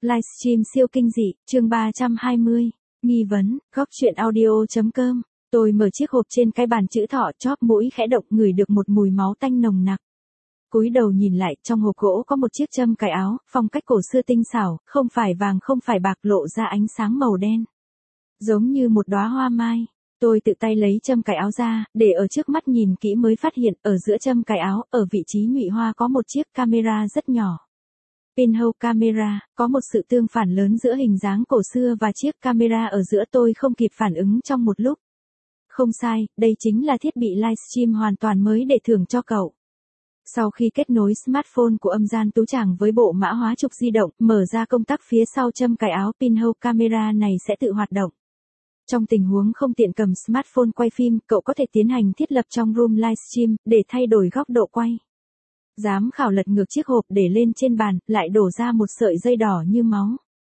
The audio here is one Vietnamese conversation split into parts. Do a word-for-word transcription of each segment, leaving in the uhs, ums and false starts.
Livestream siêu kinh dị, chương ba trăm hai mươi, nghi vấn, góc chuyện audio.com. Tôi mở chiếc hộp trên cái bàn chữ thọ, chóp mũi khẽ động, ngửi được một mùi máu tanh nồng nặc. Cúi đầu nhìn lại, trong hộp gỗ có một chiếc châm cài áo, phong cách cổ xưa tinh xảo, không phải vàng không phải bạc, lộ ra ánh sáng màu đen. Giống như một đóa hoa mai. Tôi tự tay lấy châm cài áo ra, để ở trước mắt nhìn kỹ mới phát hiện, ở giữa châm cài áo, ở vị trí nhụy hoa có một chiếc camera rất nhỏ. Pinhole camera, có một sự tương phản lớn giữa hình dáng cổ xưa và chiếc camera ở giữa, tôi không kịp phản ứng trong một lúc. Không sai, đây chính là thiết bị livestream hoàn toàn mới để thưởng cho cậu. Sau khi kết nối smartphone của âm gian tú tràng với bộ mã hóa trục di động, mở ra công tắc phía sau châm cài áo, pinhole camera này sẽ tự hoạt động. Trong tình huống không tiện cầm smartphone quay phim, cậu có thể tiến hành thiết lập trong room livestream, để thay đổi góc độ quay. Giám khảo lật ngược chiếc hộp để lên trên bàn, lại đổ ra một sợi dây đỏ như máu.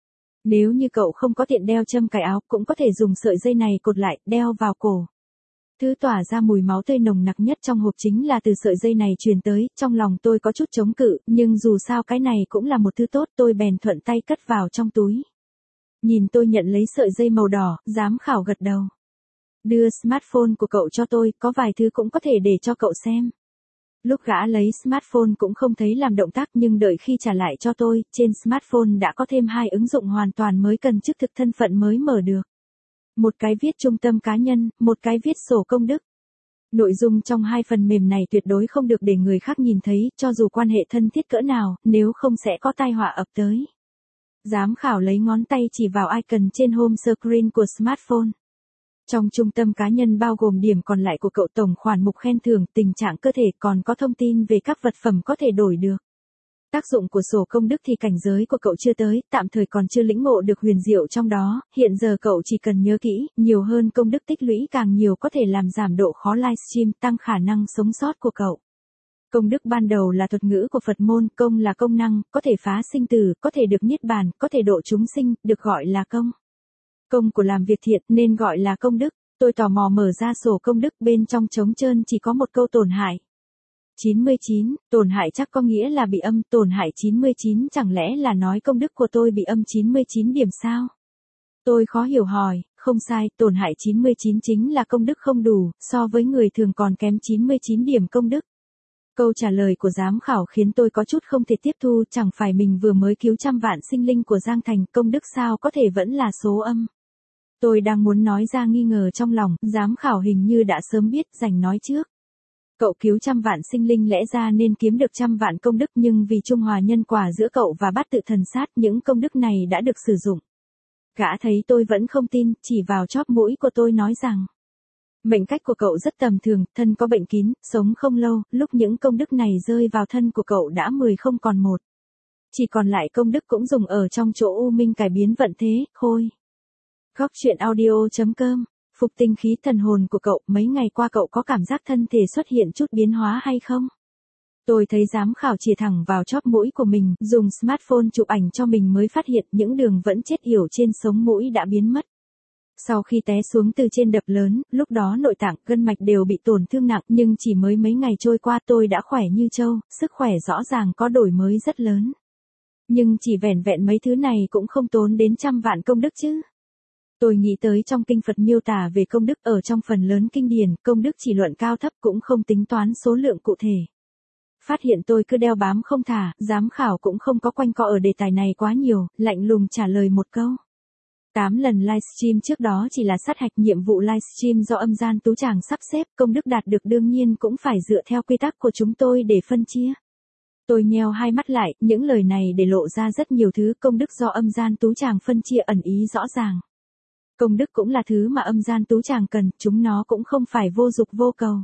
Nếu như cậu không có tiện đeo châm cài áo, cũng có thể dùng sợi dây này cột lại, đeo vào cổ. Thứ tỏa ra mùi máu tươi nồng nặc nhất trong hộp chính là từ sợi dây này truyền tới, trong lòng tôi có chút chống cự, nhưng dù sao cái này cũng là một thứ tốt, tôi bèn thuận tay cất vào trong túi. Nhìn tôi nhận lấy sợi dây màu đỏ, giám khảo gật đầu. Đưa smartphone của cậu cho tôi, có vài thứ cũng có thể để cho cậu xem. Lúc gã lấy smartphone cũng không thấy làm động tác, nhưng đợi khi trả lại cho tôi, trên smartphone đã có thêm hai ứng dụng hoàn toàn mới cần chức thực thân phận mới mở được. Một cái viết trung tâm cá nhân, một cái viết sổ công đức. Nội dung trong hai phần mềm này tuyệt đối không được để người khác nhìn thấy, cho dù quan hệ thân thiết cỡ nào, nếu không sẽ có tai họa ập tới. Giám khảo lấy ngón tay chỉ vào icon trên home screen của smartphone. Trong trung tâm cá nhân bao gồm điểm còn lại của cậu, tổng khoản mục khen thưởng, tình trạng cơ thể, còn có thông tin về các vật phẩm có thể đổi được. Tác dụng của sổ công đức thì cảnh giới của cậu chưa tới, tạm thời còn chưa lĩnh ngộ được huyền diệu trong đó, hiện giờ cậu chỉ cần nhớ kỹ, nhiều hơn công đức tích lũy càng nhiều có thể làm giảm độ khó livestream, tăng khả năng sống sót của cậu. Công đức ban đầu là thuật ngữ của Phật môn, công là công năng, có thể phá sinh tử, có thể được niết bàn, có thể độ chúng sinh, được gọi là công. Công của làm việc thiện nên gọi là công đức. Tôi tò mò mở ra sổ công đức, bên trong trống trơn chỉ có một câu tổn hại. chín mươi chín, tổn hại chắc có nghĩa là bị âm, tổn hại chín mươi chín chẳng lẽ là nói công đức của tôi bị âm chín mươi chín điểm sao? Tôi khó hiểu hỏi, không sai, tổn hại chín mươi chín chính là công đức không đủ, so với người thường còn kém chín mươi chín điểm công đức. Câu trả lời của giám khảo khiến tôi có chút không thể tiếp thu, chẳng phải mình vừa mới cứu trăm vạn sinh linh của Giang Thành, công đức sao có thể vẫn là số âm. Tôi đang muốn nói ra nghi ngờ trong lòng, giám khảo hình như đã sớm biết, rành nói trước. Cậu cứu trăm vạn sinh linh lẽ ra nên kiếm được trăm vạn công đức, nhưng vì trung hòa nhân quả giữa cậu và bát tự thần sát, những công đức này đã được sử dụng. Gã thấy tôi vẫn không tin, chỉ vào chóp mũi của tôi nói rằng. Mệnh cách của cậu rất tầm thường, thân có bệnh kín, sống không lâu, lúc những công đức này rơi vào thân của cậu đã mười không còn một. Chỉ còn lại công đức cũng dùng ở trong chỗ u minh cải biến vận thế, khôi. Góc chuyện audio.com. Phục tinh khí thần hồn của cậu, mấy ngày qua cậu có cảm giác thân thể xuất hiện chút biến hóa hay không? Tôi thấy giám khảo chìa thẳng vào chóp mũi của mình, dùng smartphone chụp ảnh cho mình mới phát hiện những đường vẫn chết yểu trên sống mũi đã biến mất. Sau khi té xuống từ trên đập lớn, lúc đó nội tạng, gân mạch đều bị tổn thương nặng, nhưng chỉ mới mấy ngày trôi qua tôi đã khỏe như trâu, sức khỏe rõ ràng có đổi mới rất lớn. Nhưng chỉ vẻn vẹn mấy thứ này cũng không tốn đến trăm vạn công đức chứ. Tôi nghĩ tới trong kinh Phật miêu tả về công đức, ở trong phần lớn kinh điển, công đức chỉ luận cao thấp cũng không tính toán số lượng cụ thể. Phát hiện tôi cứ đeo bám không thả, giám khảo cũng không có quanh co ở đề tài này quá nhiều, lạnh lùng trả lời một câu. tám lần livestream trước đó chỉ là sát hạch, nhiệm vụ livestream do âm gian tú tràng sắp xếp, công đức đạt được đương nhiên cũng phải dựa theo quy tắc của chúng tôi để phân chia. Tôi nheo hai mắt lại, những lời này để lộ ra rất nhiều thứ, công đức do âm gian tú tràng phân chia ẩn ý rõ ràng. Công đức cũng là thứ mà âm gian tú tràng cần, chúng nó cũng không phải vô dục vô cầu.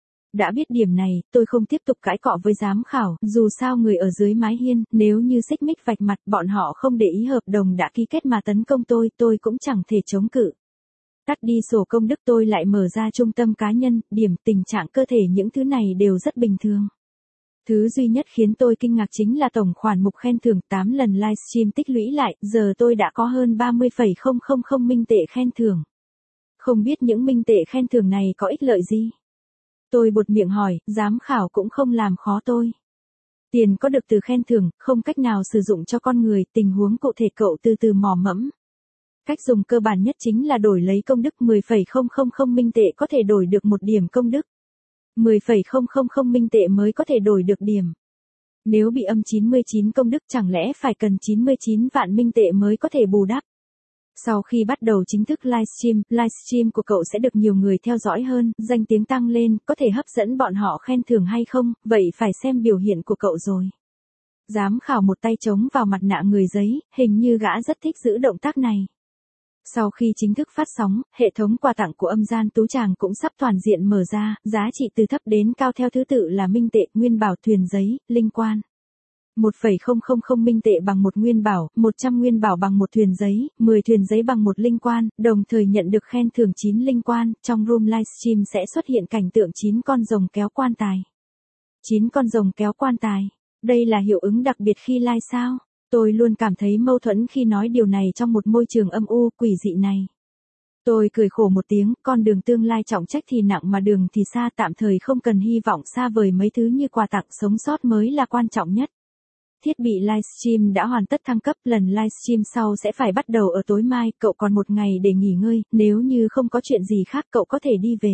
Đã biết điểm này, tôi không tiếp tục cãi cọ với giám khảo, dù sao người ở dưới mái hiên, nếu như xích mích vạch mặt, bọn họ không để ý hợp đồng đã ký kết mà tấn công tôi, tôi cũng chẳng thể chống cự. Tắt đi sổ công đức, tôi lại mở ra trung tâm cá nhân, điểm, tình trạng cơ thể, những thứ này đều rất bình thường. Thứ duy nhất khiến tôi kinh ngạc chính là tổng khoản mục khen thưởng, tám lần livestream tích lũy lại, giờ tôi đã có hơn ba mươi phẩy không không không minh tệ khen thưởng. Không biết những minh tệ khen thưởng này có ích lợi gì? Tôi buột miệng hỏi, giám khảo cũng không làm khó tôi. Tiền có được từ khen thưởng, không cách nào sử dụng cho con người, tình huống cụ thể cậu từ từ mò mẫm. Cách dùng cơ bản nhất chính là đổi lấy công đức mười phẩy không không không minh tệ có thể đổi được một điểm công đức. mười phẩy không không không minh tệ mới có thể đổi được điểm. Nếu bị âm chín mươi chín công đức chẳng lẽ phải cần chín mươi chín vạn minh tệ mới có thể bù đắp. Sau khi bắt đầu chính thức livestream, livestream của cậu sẽ được nhiều người theo dõi hơn, danh tiếng tăng lên, có thể hấp dẫn bọn họ khen thưởng hay không, vậy phải xem biểu hiện của cậu rồi. Giám khảo một tay chống vào mặt nạ người giấy, hình như gã rất thích giữ động tác này. Sau khi chính thức phát sóng, hệ thống quà tặng của âm gian tú tràng cũng sắp toàn diện mở ra, giá trị từ thấp đến cao theo thứ tự là minh tệ, nguyên bảo, thuyền giấy, linh quan. một phẩy không không không minh tệ bằng một nguyên bảo, một trăm nguyên bảo bằng một thuyền giấy, mười thuyền giấy bằng một linh quan, đồng thời nhận được khen thưởng chín linh quan, trong room livestream sẽ xuất hiện cảnh tượng chín con rồng kéo quan tài. chín con rồng kéo quan tài. Đây là hiệu ứng đặc biệt khi live sao? Tôi luôn cảm thấy mâu thuẫn khi nói điều này trong một môi trường âm u, quỷ dị này. Tôi cười khổ một tiếng, con đường tương lai trọng trách thì nặng mà đường thì xa, tạm thời không cần hy vọng xa vời mấy thứ như quà tặng, sống sót mới là quan trọng nhất. Thiết bị livestream đã hoàn tất thăng cấp, lần livestream sau sẽ phải bắt đầu ở tối mai, cậu còn một ngày để nghỉ ngơi, nếu như không có chuyện gì khác cậu có thể đi về.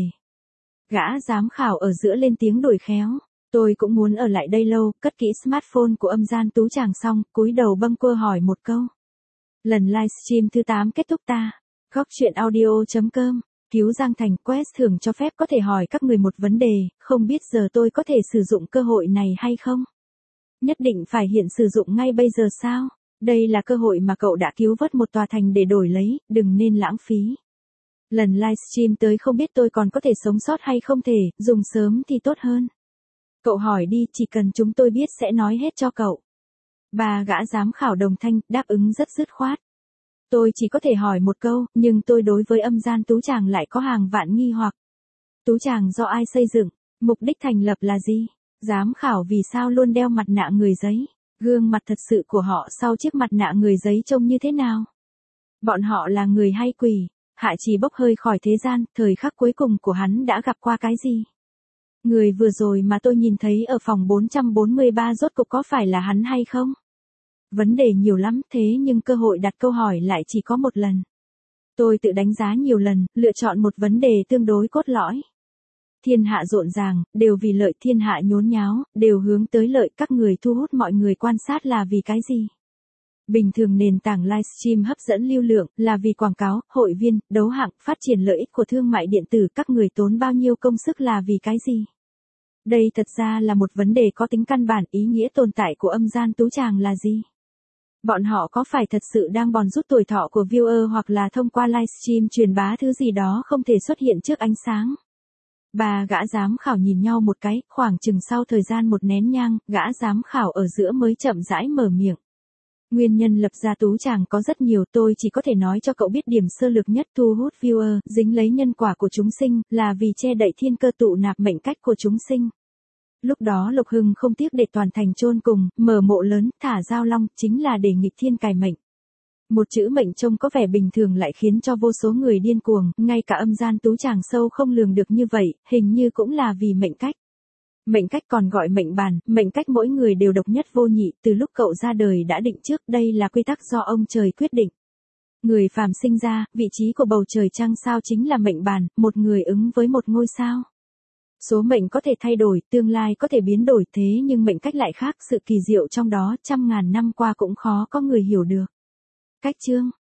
Gã giám khảo ở giữa lên tiếng đổi khéo. Tôi cũng muốn ở lại đây lâu, cất kỹ smartphone của âm gian tú tràng xong, cúi đầu bâng quơ hỏi một câu. Lần livestream thứ tám kết thúc ta. Góc chuyện audio chấm com. Cứu Giang Thành Quest thưởng cho phép có thể hỏi các người một vấn đề, không biết giờ tôi có thể sử dụng cơ hội này hay không? Nhất định phải hiện sử dụng ngay bây giờ sao? Đây là cơ hội mà cậu đã cứu vớt một tòa thành để đổi lấy, đừng nên lãng phí. Lần livestream tới không biết tôi còn có thể sống sót hay không thể, dùng sớm thì tốt hơn. Cậu hỏi đi, chỉ cần chúng tôi biết sẽ nói hết cho cậu. Bà gã giám khảo đồng thanh, đáp ứng rất dứt khoát. Tôi chỉ có thể hỏi một câu, nhưng tôi đối với âm gian tú tràng lại có hàng vạn nghi hoặc. Tú tràng do ai xây dựng? Mục đích thành lập là gì? Giám khảo vì sao luôn đeo mặt nạ người giấy? Gương mặt thật sự của họ sau chiếc mặt nạ người giấy trông như thế nào? Bọn họ là người hay quỷ? Hạ Trì bốc hơi khỏi thế gian, thời khắc cuối cùng của hắn đã gặp qua cái gì? Người vừa rồi mà tôi nhìn thấy ở phòng bốn trăm bốn mươi ba rốt cục có phải là hắn hay không? Vấn đề nhiều lắm, thế nhưng cơ hội đặt câu hỏi lại chỉ có một lần. Tôi tự đánh giá nhiều lần, lựa chọn một vấn đề tương đối cốt lõi. Thiên hạ rộn ràng, đều vì lợi, thiên hạ nhốn nháo, đều hướng tới lợi, các người thu hút mọi người quan sát là vì cái gì? Bình thường nền tảng livestream hấp dẫn lưu lượng, là vì quảng cáo, hội viên, đấu hạng, phát triển lợi ích của thương mại điện tử, các người tốn bao nhiêu công sức là vì cái gì? Đây thật ra là một vấn đề có tính căn bản, ý nghĩa tồn tại của âm gian tú tràng là gì? Bọn họ có phải thật sự đang bòn rút tuổi thọ của viewer hoặc là thông qua livestream truyền bá thứ gì đó không thể xuất hiện trước ánh sáng? Bà gã giám khảo nhìn nhau một cái, khoảng chừng sau thời gian một nén nhang, gã giám khảo ở giữa mới chậm rãi mở miệng. Nguyên nhân lập ra tú tràng có rất nhiều, tôi chỉ có thể nói cho cậu biết điểm sơ lược nhất, thu hút viewer, dính lấy nhân quả của chúng sinh, là vì che đậy thiên cơ tụ nạp mệnh cách của chúng sinh. Lúc đó Lục Hưng không tiếc để toàn thành chôn cùng, mở mộ lớn, thả giao long, chính là để nghịch thiên cài mệnh. Một chữ mệnh trông có vẻ bình thường lại khiến cho vô số người điên cuồng, ngay cả âm gian tú tràng sâu không lường được như vậy, hình như cũng là vì mệnh cách. Mệnh cách còn gọi mệnh bàn, mệnh cách mỗi người đều độc nhất vô nhị, từ lúc cậu ra đời đã định trước, đây là quy tắc do ông trời quyết định. Người phàm sinh ra, vị trí của bầu trời trăng sao chính là mệnh bàn, một người ứng với một ngôi sao. Số mệnh có thể thay đổi, tương lai có thể biến đổi, thế nhưng mệnh cách lại khác, sự kỳ diệu trong đó trăm ngàn năm qua cũng khó có người hiểu được. Cách chương